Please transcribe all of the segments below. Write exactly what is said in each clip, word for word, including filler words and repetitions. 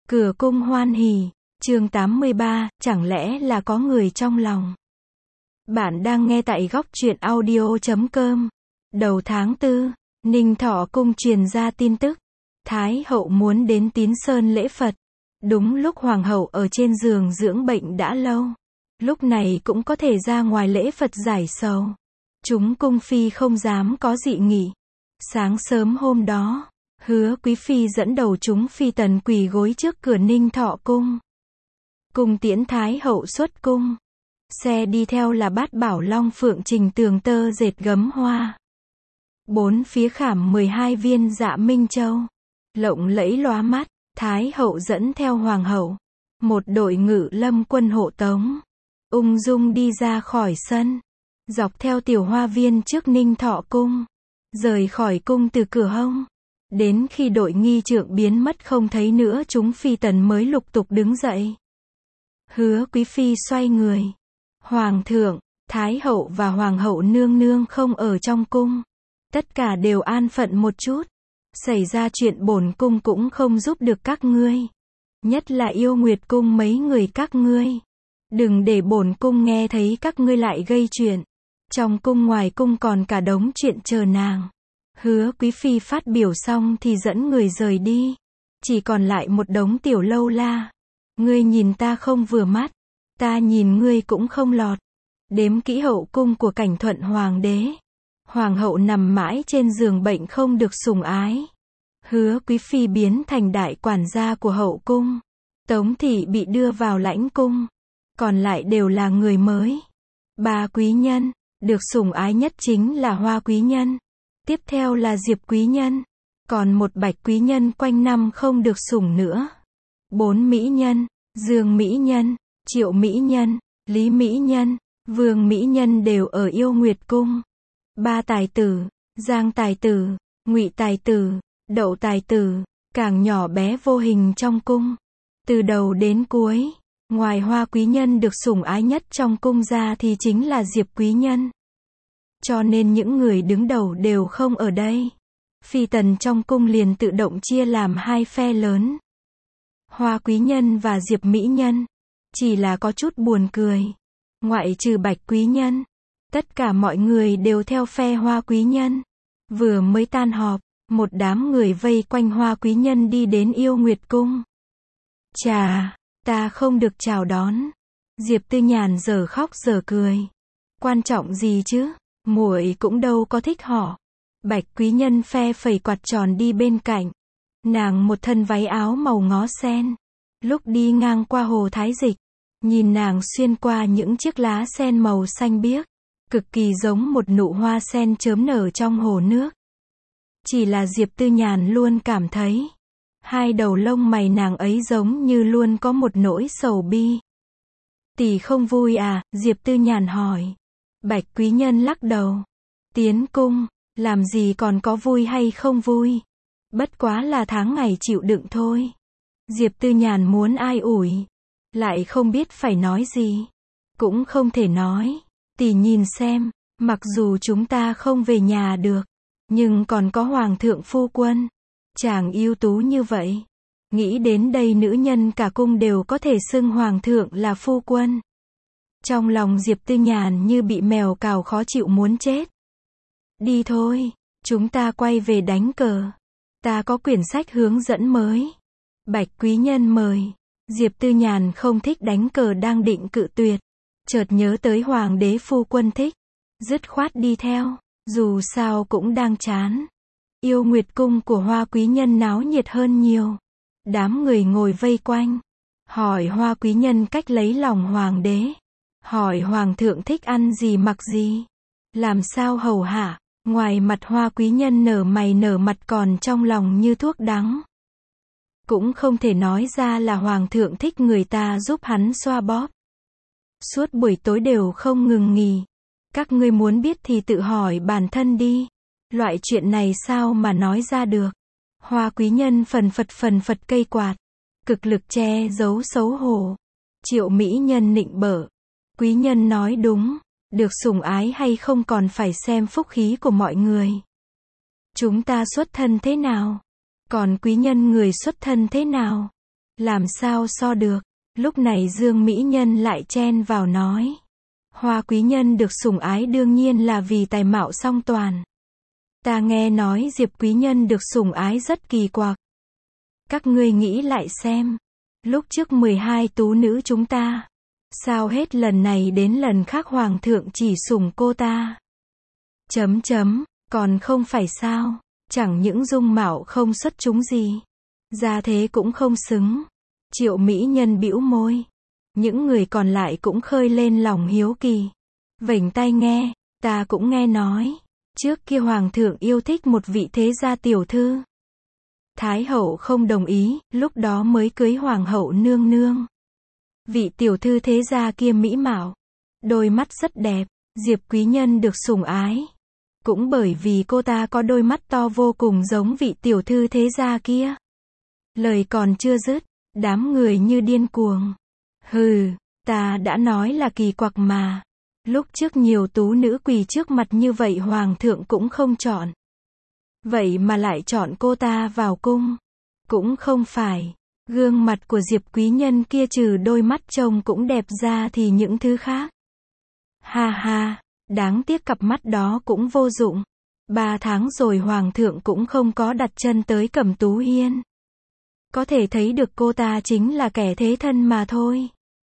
Cửa cung hoan hỉ, chương tám mươi ba, chẳng lẽ là có người trong lòng. Bạn đang nghe tại góc truyện audio chấm com. Đầu tháng tư, Ninh Thọ cung truyền ra tin tức. Thái hậu muốn đến Tín Sơn lễ Phật. Đúng lúc hoàng hậu ở trên giường dưỡng bệnh đã lâu. Lúc này cũng có thể ra ngoài lễ Phật giải sầu. Chúng cung phi không dám có dị nghị. Sáng sớm hôm đó, Hứa Quý Phi dẫn đầu chúng phi tần quỳ gối trước cửa Ninh Thọ cung. Cung tiễn Thái hậu xuất cung. Xe đi theo là bát bảo long phượng trình tường tơ dệt gấm hoa. Bốn phía khảm mười hai viên dạ minh châu. Lộng lẫy lóa mắt, Thái hậu dẫn theo hoàng hậu. Một đội ngự lâm quân hộ tống. Ung dung đi ra khỏi sân. Dọc theo tiểu hoa viên trước Ninh Thọ cung. Rời khỏi cung từ cửa hông. Đến khi đội nghi trượng biến mất không thấy nữa chúng phi tần mới lục tục đứng dậy. Hứa Quý Phi xoay người. Hoàng thượng, Thái hậu và Hoàng hậu nương nương không ở trong cung. Tất cả đều an phận một chút. Xảy ra chuyện bổn cung cũng không giúp được các ngươi. Nhất là Yêu Nguyệt cung mấy người các ngươi. Đừng để bổn cung nghe thấy các ngươi lại gây chuyện. Trong cung ngoài cung còn cả đống chuyện chờ nàng. Hứa Quý Phi phát biểu xong thì dẫn người rời đi. Chỉ còn lại một đống tiểu lâu la. Ngươi nhìn ta không vừa mắt. Ta nhìn ngươi cũng không lọt. Đếm kỹ hậu cung của Cảnh Thuận hoàng đế. Hoàng hậu nằm mãi trên giường bệnh không được sủng ái. Hứa Quý Phi biến thành đại quản gia của hậu cung. Tống thị bị đưa vào lãnh cung. Còn lại đều là người mới. Ba quý nhân, được sủng ái nhất chính là Hoa quý nhân. Tiếp theo là Diệp quý nhân. Còn một Bạch quý nhân quanh năm không được sủng nữa. Bốn mỹ nhân, Dương mỹ nhân, Triệu mỹ nhân, Lý mỹ nhân, Vương mỹ nhân đều ở Yêu Nguyệt cung. Ba tài tử, Giang tài tử, Ngụy tài tử, Đậu tài tử, càng nhỏ bé vô hình trong cung. Từ đầu đến cuối, ngoài Hoa quý nhân được sủng ái nhất trong cung ra thì chính là Diệp quý nhân. Cho nên những người đứng đầu đều không ở đây. Phi tần trong cung liền tự động chia làm hai phe lớn. Hoa quý nhân và Diệp mỹ nhân. Chỉ là có chút buồn cười. Ngoại trừ Bạch quý nhân. Tất cả mọi người đều theo phe Hoa quý nhân. Vừa mới tan họp, một đám người vây quanh Hoa quý nhân đi đến Yêu Nguyệt cung. Chà, ta không được chào đón. Diệp Tư Nhàn giờ khóc giờ cười. Quan trọng gì chứ? Muội cũng đâu có thích họ. Bạch quý nhân phe phẩy quạt tròn đi bên cạnh. Nàng một thân váy áo màu ngó sen. Lúc đi ngang qua hồ Thái Dịch, nhìn nàng xuyên qua những chiếc lá sen màu xanh biếc, cực kỳ giống một nụ hoa sen chớm nở trong hồ nước. Chỉ là Diệp Tư Nhàn luôn cảm thấy, hai đầu lông mày nàng ấy giống như luôn có một nỗi sầu bi. Tỷ không vui à? Diệp Tư Nhàn hỏi. Bạch quý nhân lắc đầu. Tiến cung, làm gì còn có vui hay không vui. Bất quá là tháng ngày chịu đựng thôi. Diệp Tư Nhàn muốn ai ủi. Lại không biết phải nói gì. Cũng không thể nói. Tỷ nhìn xem, mặc dù chúng ta không về nhà được. Nhưng còn có Hoàng thượng phu quân. Chàng ưu tú như vậy. Nghĩ đến đây nữ nhân cả cung đều có thể xưng Hoàng thượng là phu quân. Trong lòng Diệp Tư Nhàn như bị mèo cào khó chịu muốn chết. Đi thôi, chúng ta quay về đánh cờ. Ta có quyển sách hướng dẫn mới. Bạch quý nhân mời. Diệp Tư Nhàn không thích đánh cờ đang định cự tuyệt. Chợt nhớ tới Hoàng đế phu quân thích. Dứt khoát đi theo, dù sao cũng đang chán. Yêu Nguyệt cung của Hoa quý nhân náo nhiệt hơn nhiều. Đám người ngồi vây quanh. Hỏi Hoa quý nhân cách lấy lòng Hoàng đế. Hỏi Hoàng thượng thích ăn gì mặc gì. Làm sao hầu hạ. Ngoài mặt Hoa quý nhân nở mày nở mặt còn trong lòng như thuốc đắng. Cũng không thể nói ra là Hoàng thượng thích người ta giúp hắn xoa bóp. Suốt buổi tối đều không ngừng nghỉ. Các ngươi muốn biết thì tự hỏi bản thân đi. Loại chuyện này sao mà nói ra được. Hoa quý nhân phần phật phần phật cây quạt. Cực lực che giấu xấu hổ. Triệu mỹ nhân nịnh bợ. Quý nhân nói đúng. Được sủng ái hay không còn phải xem phúc khí của mọi người. Chúng ta xuất thân thế nào? Còn quý nhân người xuất thân thế nào? Làm sao so được? Lúc này Dương Mỹ Nhân lại chen vào nói. Hoa quý nhân được sủng ái đương nhiên là vì tài mạo song toàn. Ta nghe nói Diệp quý nhân được sủng ái rất kỳ quặc. Các ngươi nghĩ lại xem. Lúc trước mười hai tú nữ chúng ta. Sao hết lần này đến lần khác hoàng thượng chỉ sủng cô ta? Chấm chấm, còn không phải sao? Chẳng những dung mạo không xuất chúng gì. Gia thế cũng không xứng. Triệu Mỹ Nhân bĩu môi. Những người còn lại cũng khơi lên lòng hiếu kỳ. Vểnh tai nghe, ta cũng nghe nói. Trước kia hoàng thượng yêu thích một vị thế gia tiểu thư. Thái hậu không đồng ý, lúc đó mới cưới hoàng hậu nương nương. Vị tiểu thư thế gia kia mỹ mạo. Đôi mắt rất đẹp, Diệp quý nhân được sủng ái. Cũng bởi vì cô ta có đôi mắt to vô cùng giống vị tiểu thư thế gia kia. Lời còn chưa dứt, đám người như điên cuồng. Hừ, ta đã nói là kỳ quặc mà. Lúc trước nhiều tú nữ quỳ trước mặt như vậy hoàng thượng cũng không chọn. Vậy mà lại chọn cô ta vào cung. Cũng không phải. Gương mặt của Diệp quý nhân kia trừ đôi mắt trông cũng đẹp ra thì những thứ khác. Ha ha, đáng tiếc cặp mắt đó cũng vô dụng. Ba tháng rồi hoàng thượng cũng không có đặt chân tới Cẩm Tú Hiên. Có thể thấy được cô ta chính là kẻ thế thân mà thôi.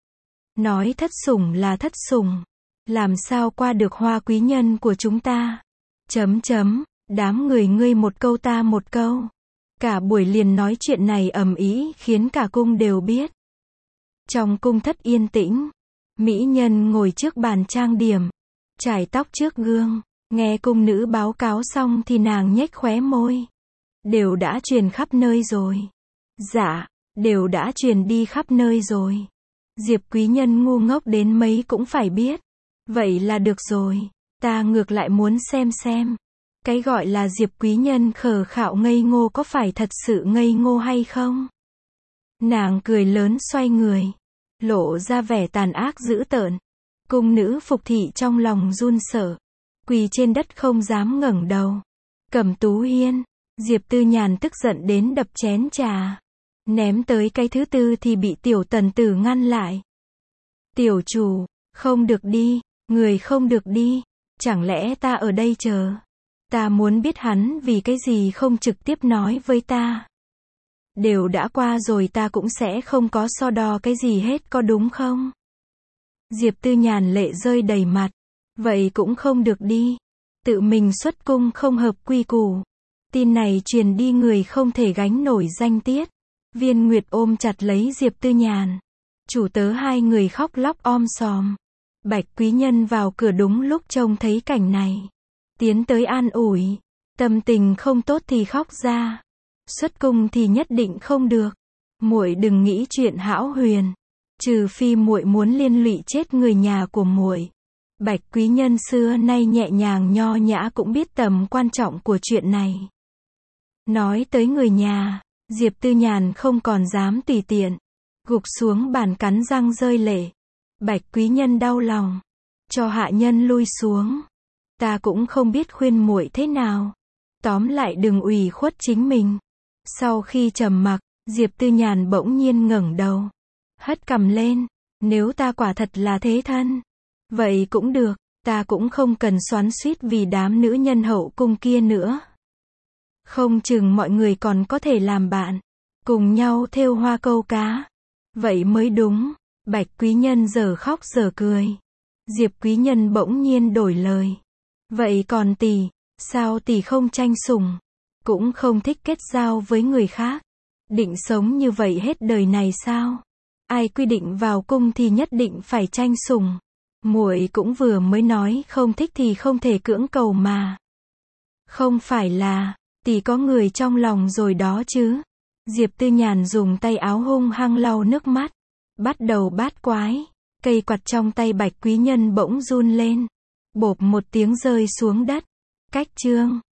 Nói thất sủng là thất sủng. Làm sao qua được hoa quý nhân của chúng ta? Chấm chấm, đám người ngươi một câu ta một câu. Cả buổi liền nói chuyện này ầm ĩ khiến cả cung đều biết. Trong cung thất yên tĩnh. Mỹ nhân ngồi trước bàn trang điểm. Chải tóc trước gương. Nghe cung nữ báo cáo xong thì nàng nhếch khóe môi. Đều đã truyền khắp nơi rồi. Dạ, đều đã truyền đi khắp nơi rồi. Diệp quý nhân ngu ngốc đến mấy cũng phải biết. Vậy là được rồi. Ta ngược lại muốn xem xem. Cái gọi là Diệp quý nhân khờ khạo ngây ngô có phải thật sự ngây ngô hay không? Nàng cười lớn xoay người. Lộ ra vẻ tàn ác dữ tợn. Cung nữ Phục thị trong lòng run sợ. Quỳ trên đất không dám ngẩng đầu. Cẩm Tú Hiên. Diệp Tư Nhàn tức giận đến đập chén trà. Ném tới cái thứ tư thì bị tiểu tần tử ngăn lại. Tiểu chủ, không được đi, người không được đi. Chẳng lẽ ta ở đây chờ? Ta muốn biết hắn vì cái gì không trực tiếp nói với ta. Đều đã qua rồi ta cũng sẽ không có so đo cái gì hết có đúng không? Diệp Tư Nhàn lệ rơi đầy mặt. Vậy cũng không được đi. Tự mình xuất cung không hợp quy củ. Tin này truyền đi người không thể gánh nổi danh tiết. Viên Nguyệt ôm chặt lấy Diệp Tư Nhàn. Chủ tớ hai người khóc lóc om sòm. Bạch quý nhân vào cửa đúng lúc trông thấy cảnh này. Tiến tới an ủi. Tâm tình không tốt thì khóc ra. Xuất cung thì nhất định không được. Muội đừng nghĩ chuyện hão huyền. Trừ phi muội muốn liên lụy chết người nhà của muội. Bạch quý nhân xưa nay nhẹ nhàng nho nhã cũng biết tầm quan trọng của chuyện này. Nói tới người nhà, Diệp Tư Nhàn không còn dám tùy tiện. Gục xuống bàn cắn răng rơi lệ. Bạch quý nhân đau lòng. Cho hạ nhân lui xuống. Ta cũng không biết khuyên muội thế nào. Tóm lại đừng ủy khuất chính mình. Sau khi trầm mặc, Diệp Tư Nhàn bỗng nhiên ngẩng đầu. Hất cằm lên. Nếu ta quả thật là thế thân. Vậy cũng được. Ta cũng không cần xoắn xuýt vì đám nữ nhân hậu cung kia nữa. Không chừng mọi người còn có thể làm bạn. Cùng nhau thêu hoa câu cá. Vậy mới đúng. Bạch quý nhân giờ khóc giờ cười. Diệp quý nhân bỗng nhiên đổi lời. Vậy còn tỷ, sao tỷ không tranh sủng? Cũng không thích kết giao với người khác. Định sống như vậy hết đời này sao? Ai quy định vào cung thì nhất định phải tranh sủng. Muội cũng vừa mới nói không thích thì không thể cưỡng cầu mà. Không phải là, tỷ có người trong lòng rồi đó chứ. Diệp Tư Nhàn dùng tay áo hung hăng lau nước mắt. Bắt đầu bát quái. Cây quạt trong tay bạch quý nhân bỗng run lên. Bộp một tiếng rơi xuống đất. Cách chương.